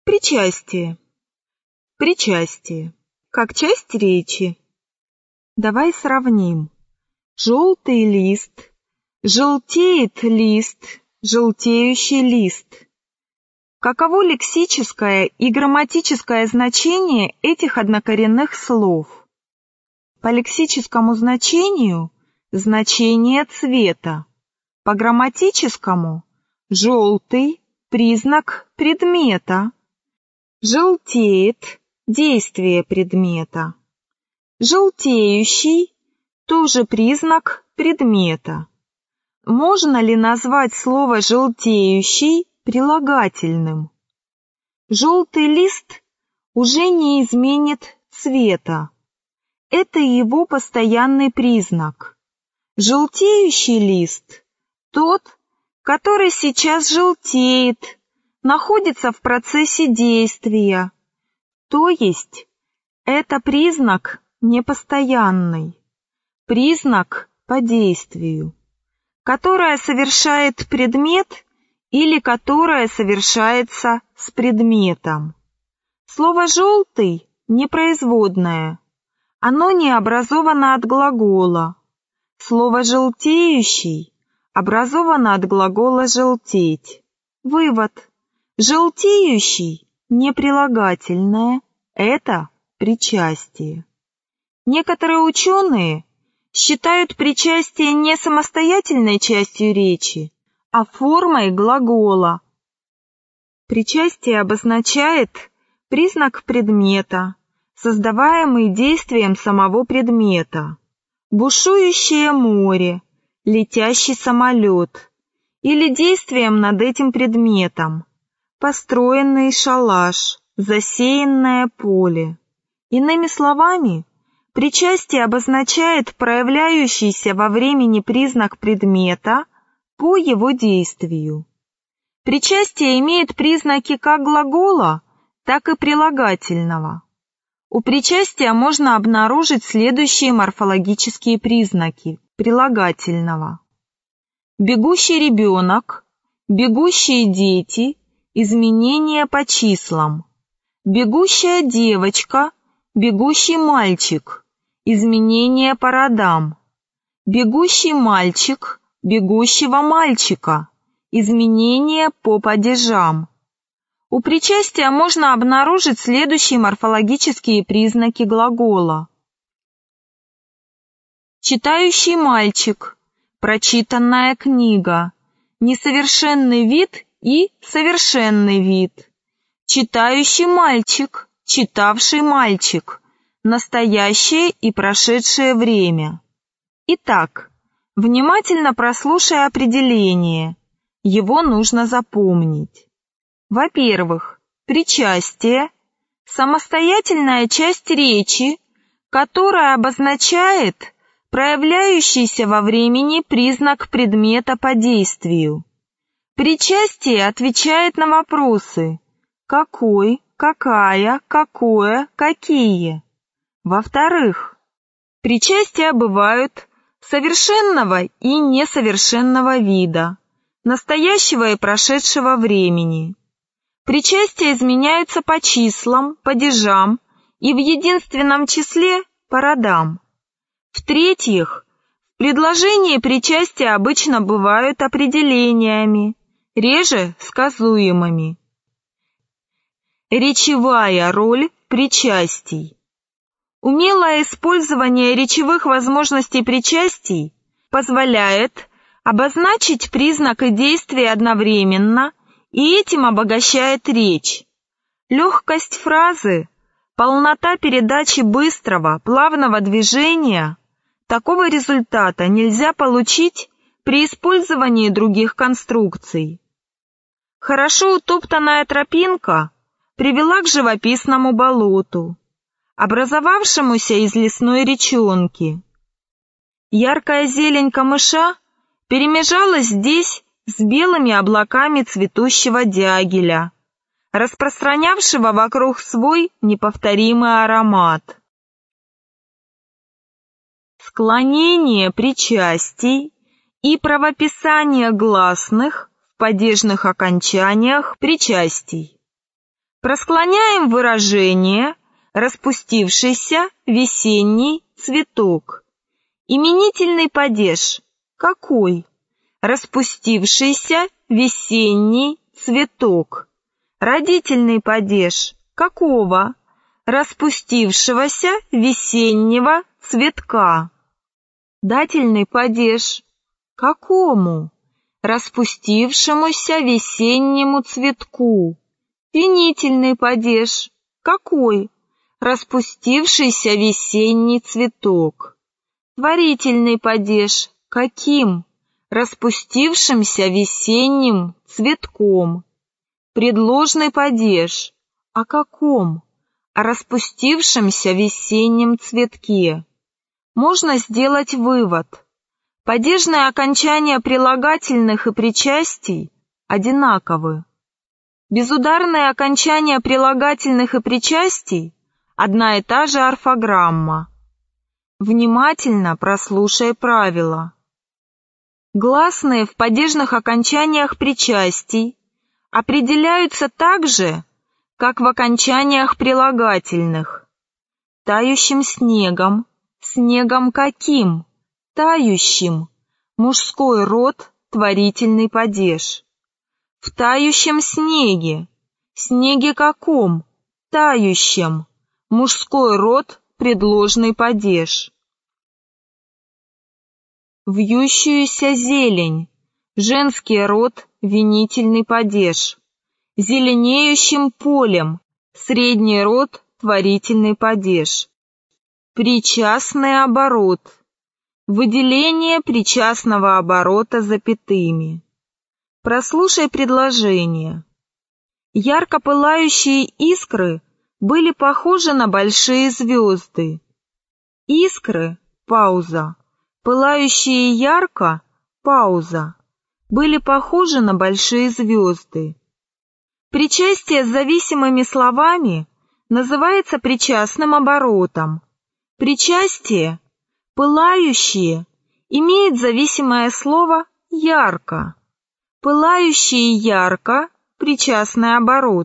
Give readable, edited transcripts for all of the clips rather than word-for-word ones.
Причастие. Причастие. Как часть речи. Давай сравним. Желтый лист, желтеет лист, желтеющий лист. Каково лексическое и грамматическое значение этих однокоренных слов? По лексическому значению – значение цвета. По грамматическому – желтый – признак предмета. Желтеет – действие предмета. Желтеющий – тоже признак предмета. Можно ли назвать слово «желтеющий» прилагательным? Желтый лист уже не изменит цвета. Это его постоянный признак. Желтеющий лист – тот, который сейчас желтеет, находится в процессе действия. То есть это признак непостоянный, признак по действию, которое совершает предмет или которое совершается с предметом. Слово «желтый» непроизводное, оно не образовано от глагола. Слово «желтеющий» образовано от глагола «желтеть». Вывод. Желтеющий неприлагательное – это причастие. Некоторые ученые считают причастие не самостоятельной частью речи, а формой глагола. Причастие обозначает признак предмета, создаваемый действием самого предмета. Бушующее море, летящий самолет или действием над этим предметом. Построенный шалаш, засеянное поле. Иными словами, причастие обозначает проявляющийся во времени признак предмета по его действию. Причастие имеет признаки как глагола, так и прилагательного. У причастия можно обнаружить следующие морфологические признаки прилагательного. Бегущий ребенок, бегущие дети, изменения по числам. Бегущая девочка, бегущий мальчик, изменения по родам. Бегущий мальчик, бегущего мальчика, изменения по падежам. У причастия можно обнаружить следующие морфологические признаки глагола. Читающий мальчик, прочитанная книга, несовершенный вид и совершенный вид. Читающий мальчик, читавший мальчик, настоящее и прошедшее время. Итак, внимательно прослушай определение. Его нужно запомнить. Во-первых, причастие – самостоятельная часть речи, которая обозначает проявляющийся во времени признак предмета по действию. Причастие отвечает на вопросы «какой», «какая», «какое», «какие». Во-вторых, причастия бывают совершенного и несовершенного вида, настоящего и прошедшего времени. Причастия изменяются по числам, падежам и в единственном числе по родам. В-третьих, в предложении причастия обычно бывают определениями, реже сказуемыми. Речевая роль причастий. Умелое использование речевых возможностей причастий позволяет обозначить признак и действие одновременно и этим обогащает речь. Легкость фразы, полнота передачи быстрого, плавного движения – такого результата нельзя получить при использовании других конструкций. Хорошо утоптанная тропинка привела к живописному болоту, образовавшемуся из лесной речонки. Яркая зелень камыша перемежалась здесь с белыми облаками цветущего дягеля, распространявшего вокруг свой неповторимый аромат. Склонение причастий и правописание гласных в падежных окончаниях причастий. Просклоняем выражение «распустившийся весенний цветок». Именительный падеж какой? Распустившийся весенний цветок. Родительный падеж какого? Распустившегося весеннего цветка. Дательный падеж какому? Распустившемуся весеннему цветку. Винительный падеж какой? Распустившийся весенний цветок. Творительный падеж каким? Распустившимся весенним цветком. Предложный падеж о каком? О распустившемся весеннем цветке. Можно сделать вывод. Падежные окончания прилагательных и причастий одинаковы. Безударные окончания прилагательных и причастий – одна и та же орфограмма. Внимательно прослушай правила. Гласные в падежных окончаниях причастий определяются так же, как в окончаниях прилагательных. Тающим снегом. Снегом каким? Тающим. Мужской род, творительный падеж. В тающем снеге. Снеге каком? Тающем. Мужской род, предложный падеж. Вьющуюся зелень. Женский род, винительный падеж. Зеленеющим полем. Средний род, творительный падеж. Причастный оборот. Выделение причастного оборота запятыми. Прослушай предложение. Ярко пылающие искры были похожи на большие звезды. Искры, пауза, пылающие ярко, пауза, были похожи на большие звезды. Причастие с зависимыми словами называется причастным оборотом. Причастие, пылающие, имеет зависимое слово «ярко». Пылающие ярко, причастный оборот.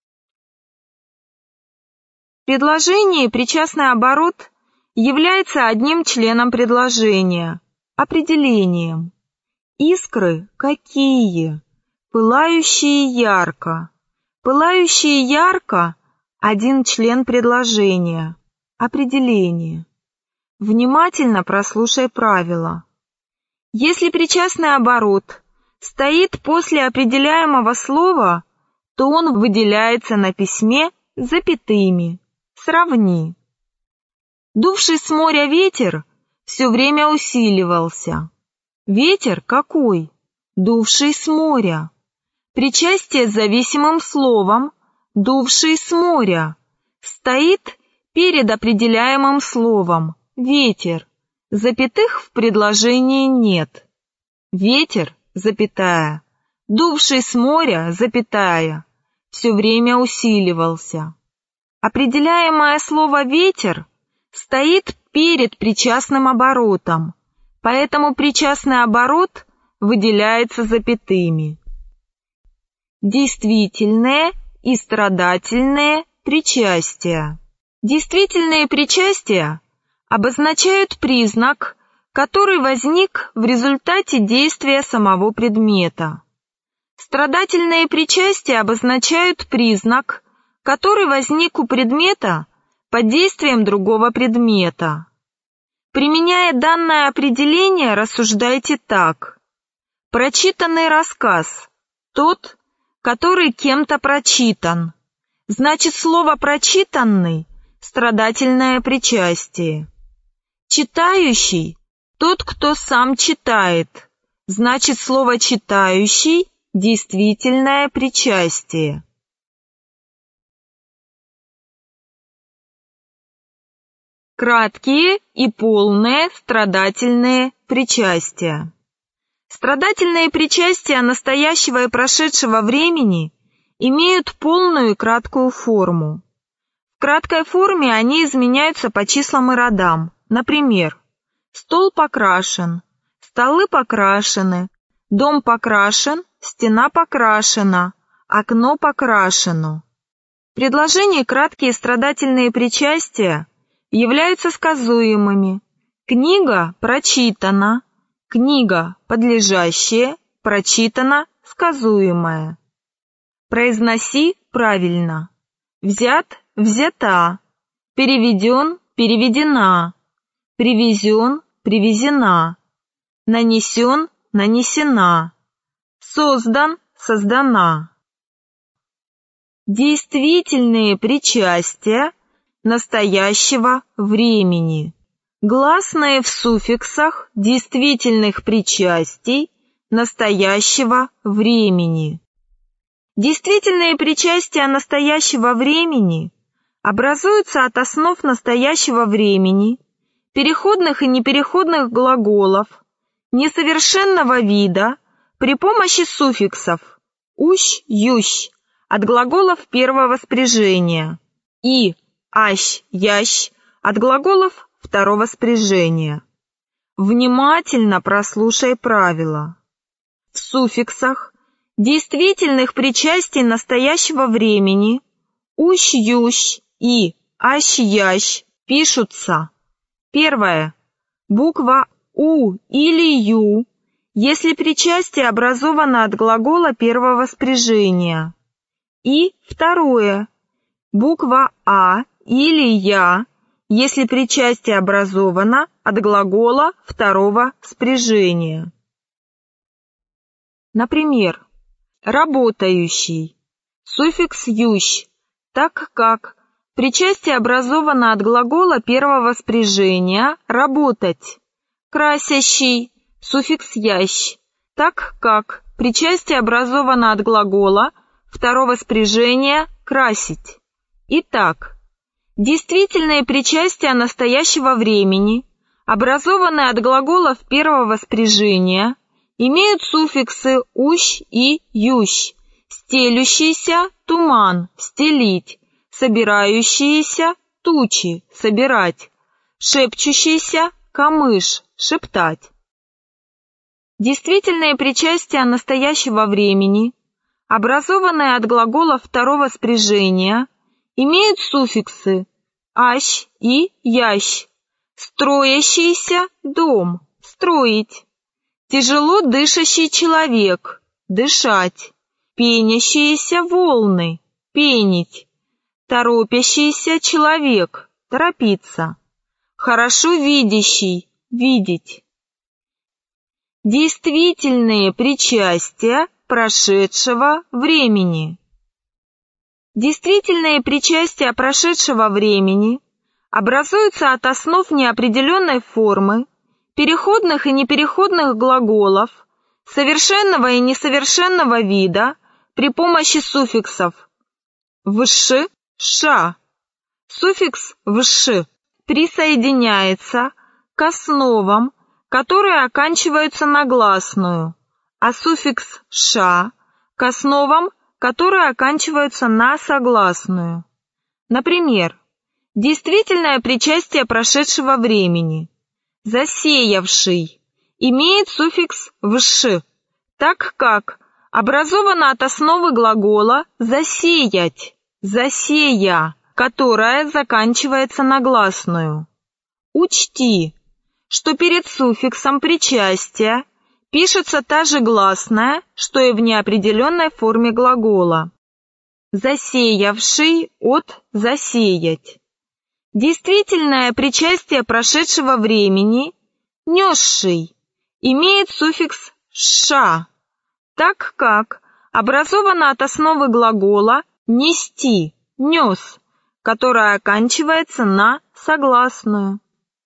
В предложении причастный оборот является одним членом предложения, определением. Искры какие? Пылающие ярко. Пылающие ярко – один член предложения, определение. Внимательно прослушай правила. Если причастный оборот стоит после определяемого слова, то он выделяется на письме запятыми. Сравни. Дувший с моря ветер все время усиливался. Ветер какой? Дувший с моря. Причастие с зависимым словом «дувший с моря» стоит перед определяемым словом «ветер». Запятых в предложении нет. Ветер, запятая, дувший с моря, запятая, все время усиливался. Определяемое слово «ветер» стоит перед причастным оборотом, поэтому причастный оборот выделяется запятыми. Действительные и страдательные причастия. Действительные причастия обозначают признак, который возник в результате действия самого предмета. Страдательные причастия обозначают признак, который возник у предмета под действием другого предмета. Применяя данное определение, рассуждайте так. Прочитанный рассказ – тот, который кем-то прочитан. Значит, слово «прочитанный» – страдательное причастие. Читающий – тот, кто сам читает. Значит, слово «читающий» – действительное причастие. Краткие и полные страдательные причастия. Страдательные причастия настоящего и прошедшего времени имеют полную и краткую форму. В краткой форме они изменяются по числам и родам. Например, стол покрашен, столы покрашены, дом покрашен, стена покрашена, окно покрашено. В предложении краткие страдательные причастия являются сказуемыми. Книга прочитана, книга подлежащее, прочитано сказуемое. Произноси правильно. Взят, взята. Переведен, переведена. Привезен, привезена. Нанесен, нанесена. Создан, создана. Действительные причастия настоящего времени. Гласные в суффиксах действительных причастий настоящего времени. Действительные причастия настоящего времени образуются от основ настоящего времени, переходных и непереходных глаголов, несовершенного вида при помощи суффиксов «ущ», «ющ» от глаголов первого спряжения и «ащ», «ящ» от глаголов второго спряжения. Внимательно прослушай правила. В суффиксах действительных причастий настоящего времени «ущ», «ющ» и «ащ», «ящ» пишутся. Первое. Буква «у» или «ю», если причастие образовано от глагола первого спряжения. И второе. Буква «а» или «я», если причастие образовано от глагола второго спряжения. Например, работающий, суффикс «ющ», так как причастие образовано от глагола первого спряжения «работать». Красящий, суффикс «ящ», так как причастие образовано от глагола второго спряжения «красить». Итак, действительные причастия настоящего времени, образованные от глаголов первого спряжения, имеют суффиксы «ущ» и «ющ», стелющийся – туман, стелить, собирающиеся – тучи, собирать, шепчущийся – камыш, шептать. Действительные причастия настоящего времени, образованные от глагола второго спряжения, имеют суффиксы «ащ» и «ящ», строящийся – дом, строить, тяжело дышащий человек, дышать, пенящиеся волны, пенить, торопящийся человек, торопиться, хорошо видящий, видеть. Действительные причастия прошедшего времени. Действительные причастия прошедшего времени образуются от основ неопределенной формы, переходных и непереходных глаголов, совершенного и несовершенного вида при помощи суффиксов «вш», «ша». Суффикс «вш» присоединяется к основам, которые оканчиваются на гласную, а суффикс «ша» к основам, которые оканчиваются на согласную. Например, действительное причастие прошедшего времени. Засеявший имеет суффикс «вш», так как образовано от основы глагола «засеять», «засея», которая заканчивается на гласную. Учти, что перед суффиксом причастия пишется та же гласная, что и в неопределенной форме глагола. Засеявший от засеять. Действительное причастие прошедшего времени, несший, имеет суффикс «ша», так как образовано от основы глагола «нести», «нес», которая оканчивается на согласную.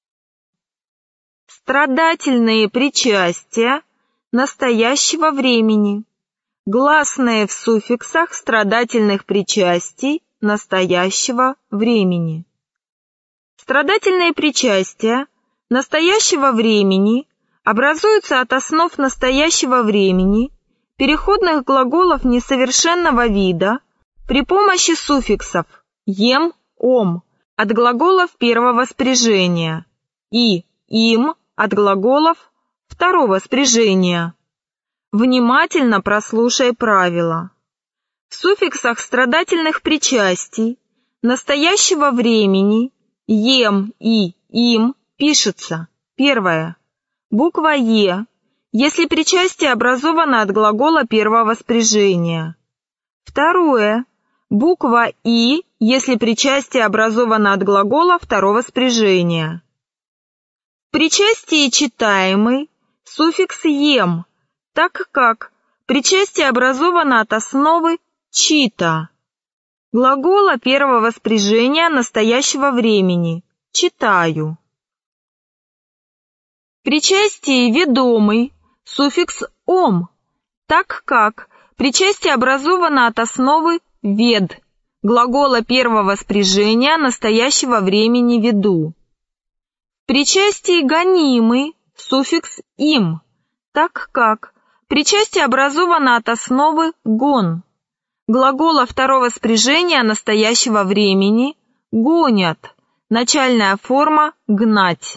Страдательные причастия настоящего времени. Гласные в суффиксах страдательных причастий настоящего времени. Страдательные причастия настоящего времени образуются от основ настоящего времени, переходных глаголов несовершенного вида при помощи суффиксов «ем», «ом» от глаголов первого спряжения и «им» от глаголов второго спряжения. Внимательно прослушай правила. В суффиксах страдательных причастий настоящего времени «ем» и «им» пишется: первое. Буква «е», если причастие образовано от глагола первого спряжения. Второе. Буква «и», если причастие образовано от глагола второго спряжения. В причастии читаемый суффикс «ем», так как причастие образовано от основы «чита», глагола первого спряжения настоящего времени «читаю». В причастии ведомый суффикс «ом», так как причастие образовано от основы «вед», глагола первого спряжения настоящего времени «веду». В причастии гонимый суффикс «им», так как причастие образовано от основы «гон», глагола второго спряжения настоящего времени «гонят», начальная форма «гнать».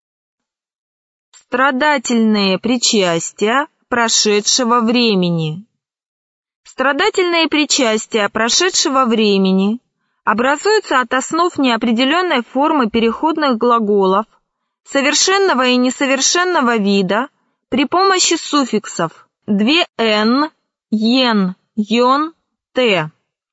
Страдательные причастия прошедшего времени. Страдательные причастия прошедшего времени образуются от основ неопределенной формы переходных глаголов совершенного и несовершенного вида при помощи суффиксов «две-н», «ен», «ён», «т».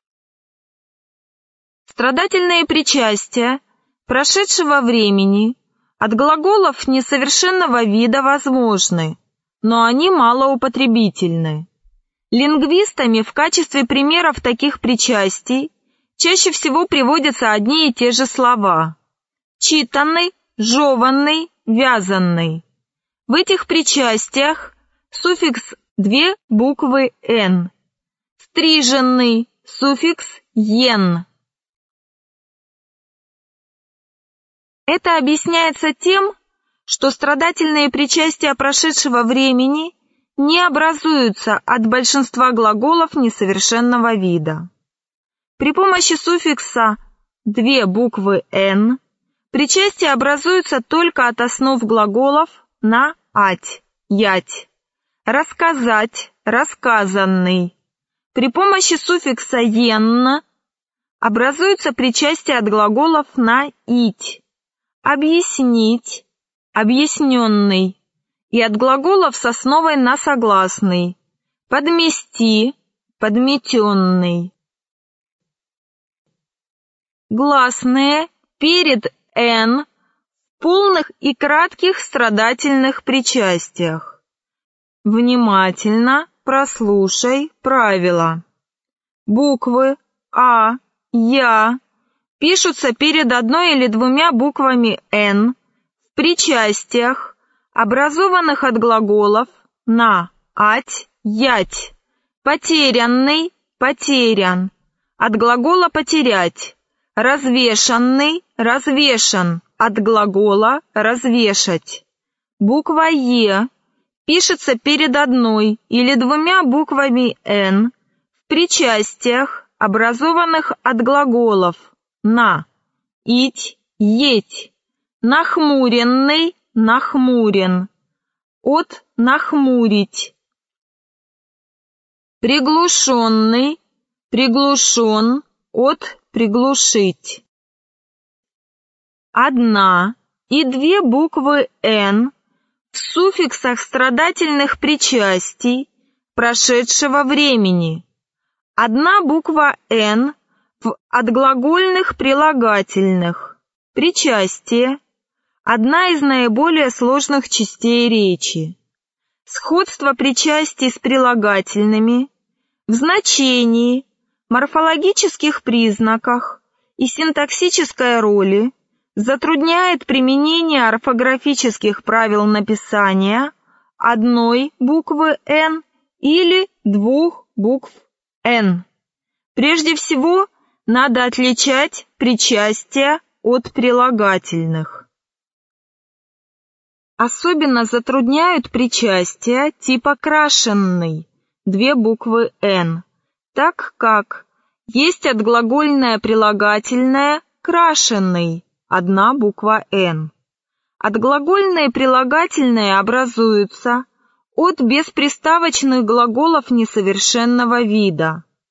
Страдательные причастия прошедшего времени от глаголов несовершенного вида возможны, но они малоупотребительны. Лингвистами в качестве примеров таких причастий чаще всего приводятся одни и те же слова: читанный, жеванный, вязанный. В этих причастиях суффикс две буквы «н», стриженный, суффикс «ен». Это объясняется тем, что страдательные причастия прошедшего времени не образуются от большинства глаголов несовершенного вида. При помощи суффикса две буквы «н» причастия образуются только от основ глаголов на «ать», «ять», рассказать, рассказанный. При помощи суффикса «ен» образуются причастия от глаголов на «ить», объяснить, объясненный, и от глаголов с основой на согласный, подмести, подметенный. Гласные перед «н» в полных и кратких страдательных причастиях. Внимательно прослушай правила. Буквы «а», «я» пишутся перед одной или двумя буквами «н» в причастиях, образованных от глаголов на «ать», «ять», потерянный, потерян, от глагола «потерять», развешанный, развешан, от глагола «развешать». Буква «е» пишется перед одной или двумя буквами «н» в причастиях, образованных от глаголов на, ить, еть, нахмуренный, нахмурен, от нахмурить, приглушенный, приглушен, от приглушить. Одна и две буквы «н» в суффиксах страдательных причастий прошедшего времени. Одна буква «н» в отглагольных прилагательных. Причастие – одна из наиболее сложных частей речи. Сходство причастий с прилагательными в значении, морфологических признаках и синтаксической роли затрудняет применение орфографических правил написания одной буквы «н» или двух букв «н». Прежде всего, надо отличать причастия от прилагательных. Особенно затрудняют причастия типа крашенный, две буквы «н», так как есть отглагольное прилагательное крашенный, одна буква «н». Отглагольные прилагательные образуются от бесприставочных глаголов несовершенного вида.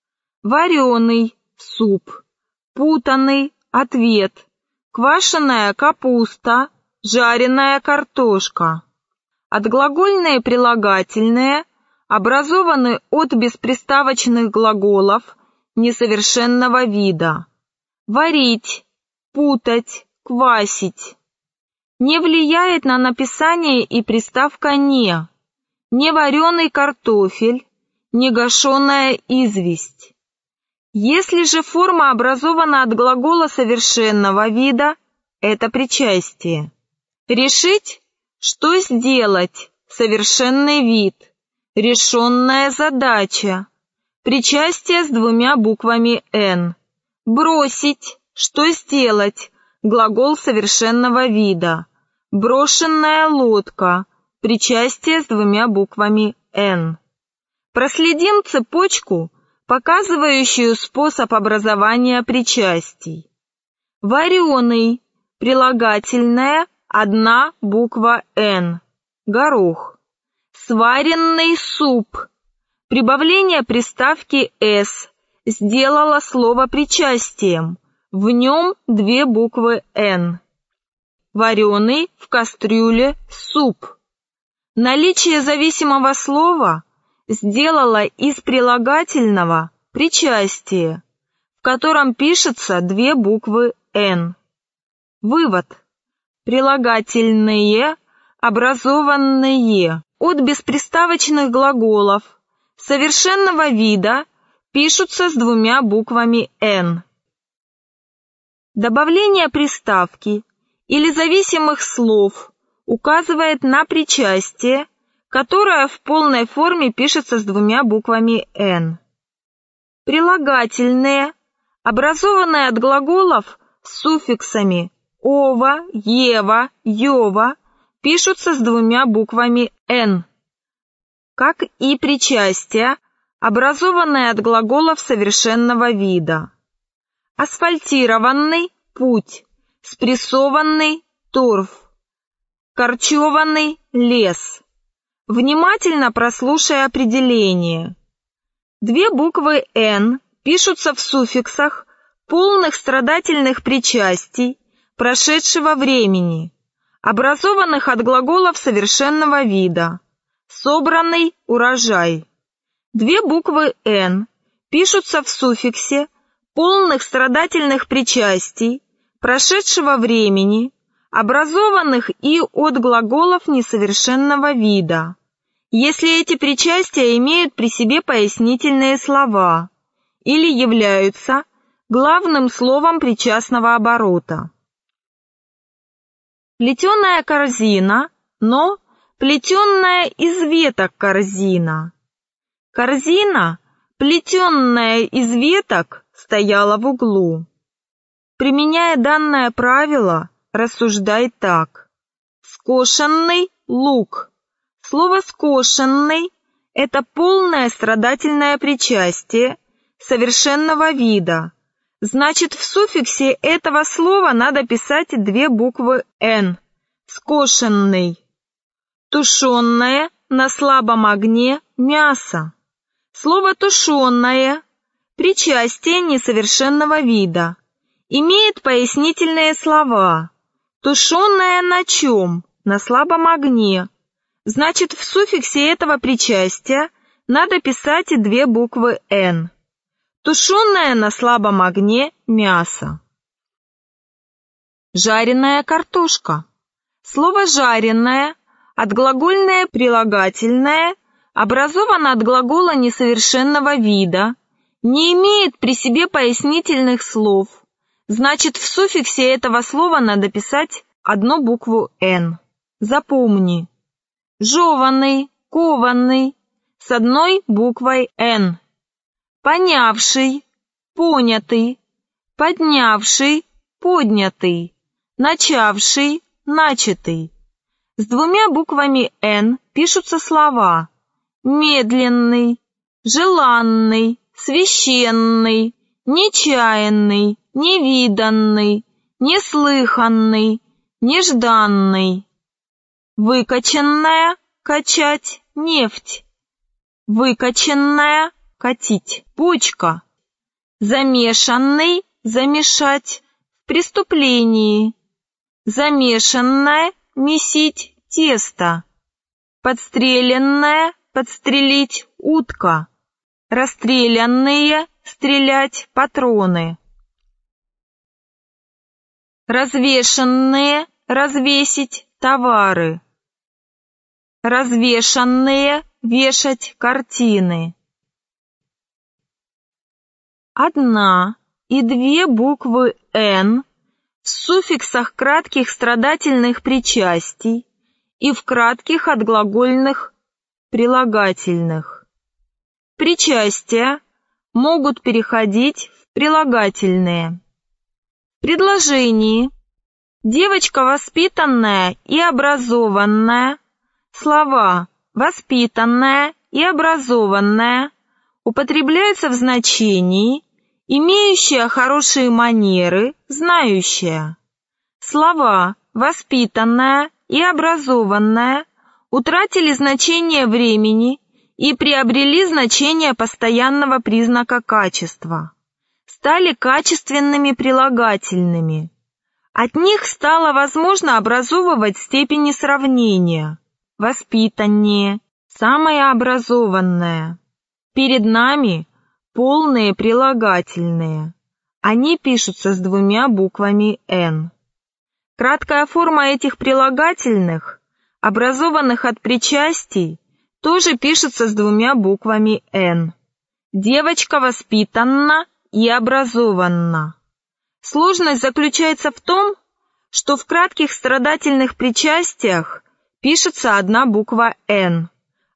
вареный суп, путанный ответ, квашеная капуста, жареная картошка. Отглагольные прилагательные образованы от бесприставочных глаголов несовершенного вида. Варить, путать, квасить. Не влияет на написание и приставка «не». Не вареный картофель, не гашеная известь. Если же форма образована от глагола совершенного вида, это причастие. Решить, что сделать, совершенный вид, решенная задача, причастие с двумя буквами «н». Бросить, что сделать, глагол совершенного вида, брошенная лодка, причастие с двумя буквами «н». Проследим цепочку, показывающую способ образования причастий. Вареный, прилагательное, одна буква «н», горох. Сваренный суп, прибавление приставки «с» сделало слово причастием, в нем две буквы «н». Вареный в кастрюле суп. Наличие зависимого слова сделало из прилагательного причастие, в котором пишется две буквы «н». Вывод. Прилагательные, образованные от бесприставочных глаголов совершенного вида, пишутся с двумя буквами «н». Добавление приставки или зависимых слов указывает на причастие, которое в полной форме пишется с двумя буквами «н». Прилагательные, образованные от глаголов с суффиксами «ова», «ева», «ёва», пишутся с двумя буквами «н», как и причастия, образованные от глаголов совершенного вида. Асфальтированный – путь, спрессованный – торф, корчеванный – лес. Внимательно прослушай определение. Две буквы «н» пишутся в суффиксах полных страдательных причастий прошедшего времени, образованных от глаголов совершенного вида. Собранный урожай. Две буквы «н» пишутся в суффиксе полных страдательных причастий прошедшего времени, образованных и от глаголов несовершенного вида, если эти причастия имеют при себе пояснительные слова или являются главным словом причастного оборота. Плетеная корзина, но плетенная из веток корзина. Корзина, плетенная из веток, стояла в углу. Применяя данное правило, рассуждай так. Скошенный лук. Слово «скошенный» – это полное страдательное причастие совершенного вида. Значит, в суффиксе этого слова надо писать две буквы «н». Скошенный. Тушеное на слабом огне мясо. Слово «тушеное» – причастие несовершенного вида. Имеет пояснительные слова. Тушеное на чем? На слабом огне. Значит, в суффиксе этого причастия надо писать две буквы «н». Тушеное на слабом огне мясо. Жареная картошка. Слово «жареная» отглагольное прилагательное образовано от глагола несовершенного вида, не имеет при себе пояснительных слов. Значит, в суффиксе этого слова надо писать одну букву «н». Запомни. Жеванный, кованный, с одной буквой «н». Понявший, понятый, поднявший, поднятый, начавший, начатый. С двумя буквами «н» пишутся слова медленный, желанный, священный, нечаянный, невиданный, неслыханный, нежданный. Выкаченная – качать, нефть. Выкаченная – катить. Почка. Замешанный – замешать в преступлении. Замешанное – месить тесто. Подстреленная – подстрелить утка. Расстрелянные – стрелять патроны. Развешанные – развесить товары. Развешанные – вешать картины. Одна и две буквы «Н» в суффиксах кратких страдательных причастий и в кратких отглагольных прилагательных. Причастия могут переходить в прилагательные. В предложении «девочка воспитанная и образованная» слова «воспитанная» и «образованная» употребляются в значении «имеющая хорошие манеры, знающая». Слова «воспитанная» и «образованная» утратили значение времени и приобрели значение постоянного признака качества, стали качественными прилагательными. От них стало возможно образовывать степени сравнения. Воспитаннее, самое образованное. Перед нами полные прилагательные. Они пишутся с двумя буквами «Н». Краткая форма этих прилагательных, образованных от причастий, тоже пишется с двумя буквами «Н». Девочка воспитанна и образованна. Сложность заключается в том, что в кратких страдательных причастиях пишется одна буква «Н».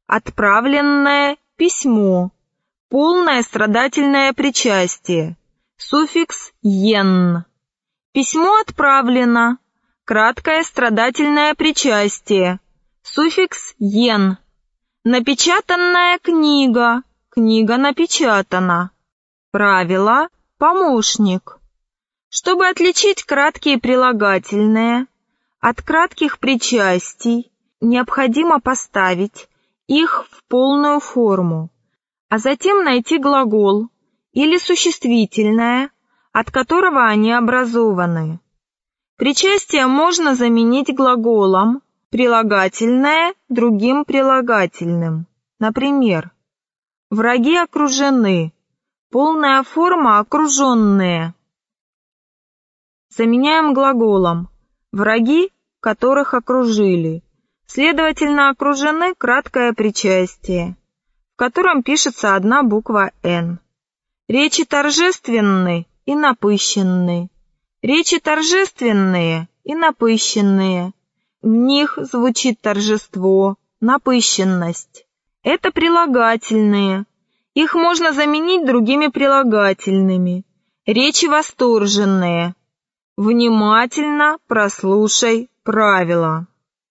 Отправленное письмо, полное страдательное причастие, суффикс «ен». Письмо отправлено, краткое страдательное причастие, суффикс «ен». Напечатанная книга, книга напечатана. Правило «помощник». Чтобы отличить краткие прилагательные от кратких причастий, необходимо поставить их в полную форму, а затем найти глагол или существительное, от которого они образованы. Причастие можно заменить глаголом, прилагательное другим прилагательным. Например, враги окружены, полная форма окруженные. Заменяем глаголом враги, которых окружили. Следовательно, окружены краткое причастие, в котором пишется одна буква «Н». Речи торжественны и напыщенны. Речи торжественные и напыщенные. В них звучит торжество, напыщенность. Это прилагательные. Их можно заменить другими прилагательными. Речи восторженные. Внимательно прослушай правила.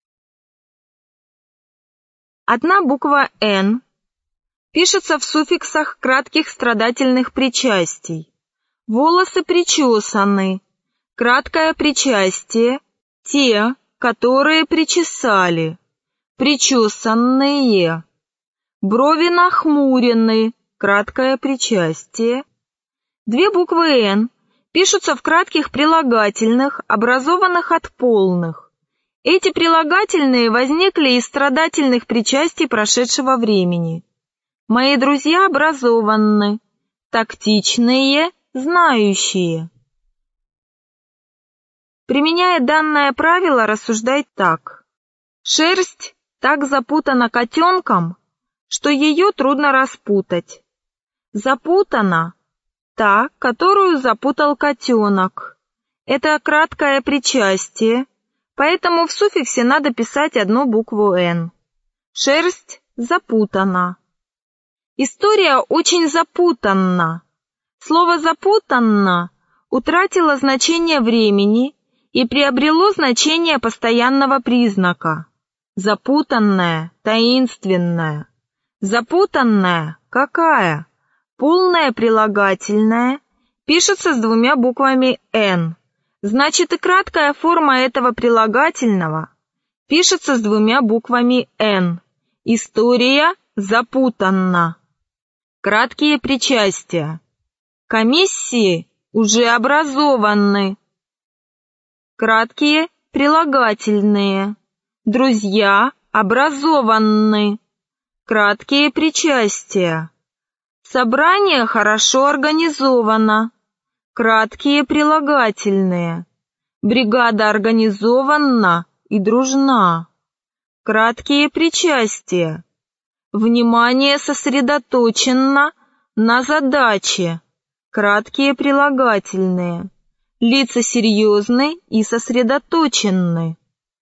Одна буква «Н» пишется в суффиксах кратких страдательных причастий. Волосы причесаны. Краткое причастие – те, которые причесали. Причесанные. Брови нахмурены. Краткое причастие. Две буквы «Н» пишутся в кратких прилагательных, образованных от полных. Эти прилагательные возникли из страдательных причастий прошедшего времени. Мои друзья образованны, тактичные, знающие. Применяя данное правило, рассуждай так. Шерсть так запутана котенком, что ее трудно распутать. Запутана та, которую запутал котенок. Это краткое причастие, поэтому в суффиксе надо писать одну букву «Н». Шерсть запутана. История очень запутанна. Слово «запутанно» утратило значение времени и приобрело значение постоянного признака. Запутанная, таинственная. Запутанная какая? Полное прилагательное пишется с двумя буквами «Н». Значит, и краткая форма этого прилагательного пишется с двумя буквами «Н». История запутанна. Краткие причастия. Комиссии уже образованы. Краткие прилагательные. Друзья образованы. Краткие причастия. Собрание хорошо организовано. Краткие прилагательные. Бригада организована и дружна. Краткие причастия. Внимание сосредоточено на задаче. Краткие прилагательные. Лица серьезны и сосредоточены.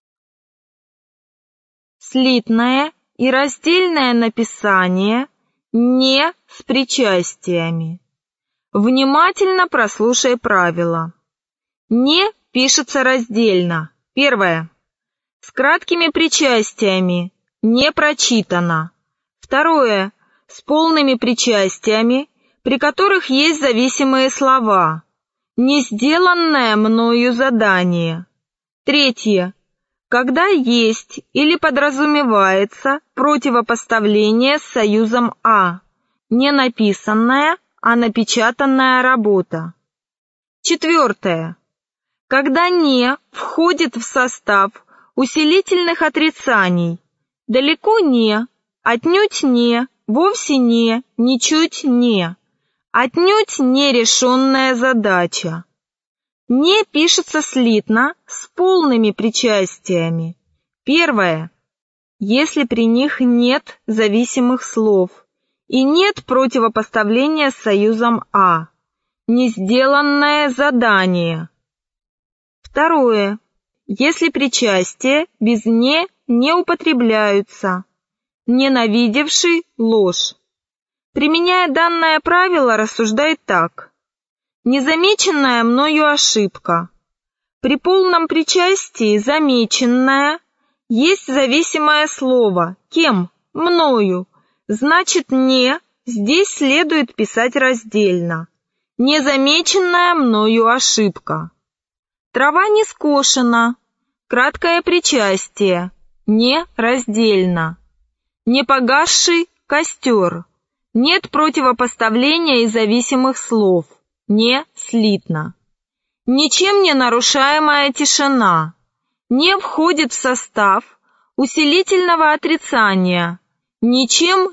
Слитное и раздельное написание не с причастиями. Внимательно прослушай правила. Не пишется раздельно. Первое. С краткими причастиями. Не прочитано. Второе. С полными причастиями, при которых есть зависимые слова. Не сделанное мною задание. Третье. Когда есть или подразумевается противопоставление с союзом «а», не написанная, а напечатанная работа. Четвертое. Когда «не» входит в состав усилительных отрицаний. Далеко не, отнюдь не, вовсе не, ничуть не. Отнюдь нерешенная задача. Не пишется слитно с полными причастиями. Первое. Если при них нет зависимых слов и нет противопоставления с союзом «а». Не сделанное задание. Второе. Если причастия без «не» не употребляются. Ненавидевший ложь. Применяя данное правило, рассуждай так. Незамеченная мною ошибка. При полном причастии замеченная есть зависимое слово. Кем? Мною. Значит, «не» здесь следует писать раздельно. Незамеченная мною ошибка. Трава не скошена. Краткое причастие. Не раздельно. Не погасший костер. Нет противопоставления и зависимых слов. Не слитно. Ничем не нарушаемая тишина. Не входит в состав усилительного отрицания. Ничем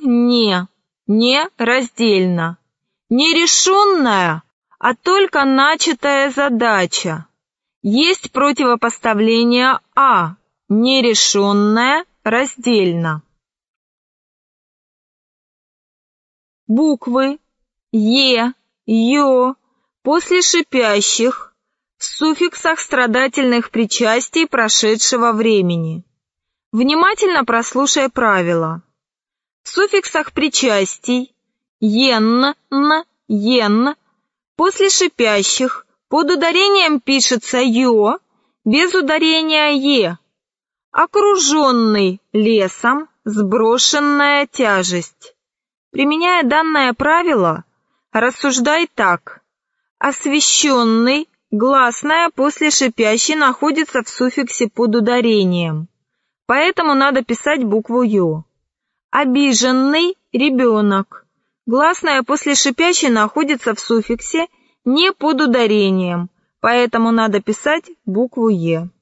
не раздельно. Нерешенная, а только начатая задача. Есть противопоставление «а», нерешенная раздельно. Буквы «е», «ё» после шипящих в суффиксах страдательных причастий прошедшего времени. Внимательно прослушай правила. В суффиксах причастий «ен», «н», «ен» после шипящих под ударением пишется «ё», без ударения «е». Окруженный лесом, сброшенная тяжесть. Применяя данное правило, рассуждай так. Освещенный, гласная после шипящей находится в суффиксе под ударением, поэтому надо писать букву «ё». Обиженный ребенок. Гласная после шипящей находится в суффиксе не под ударением, поэтому надо писать букву «е».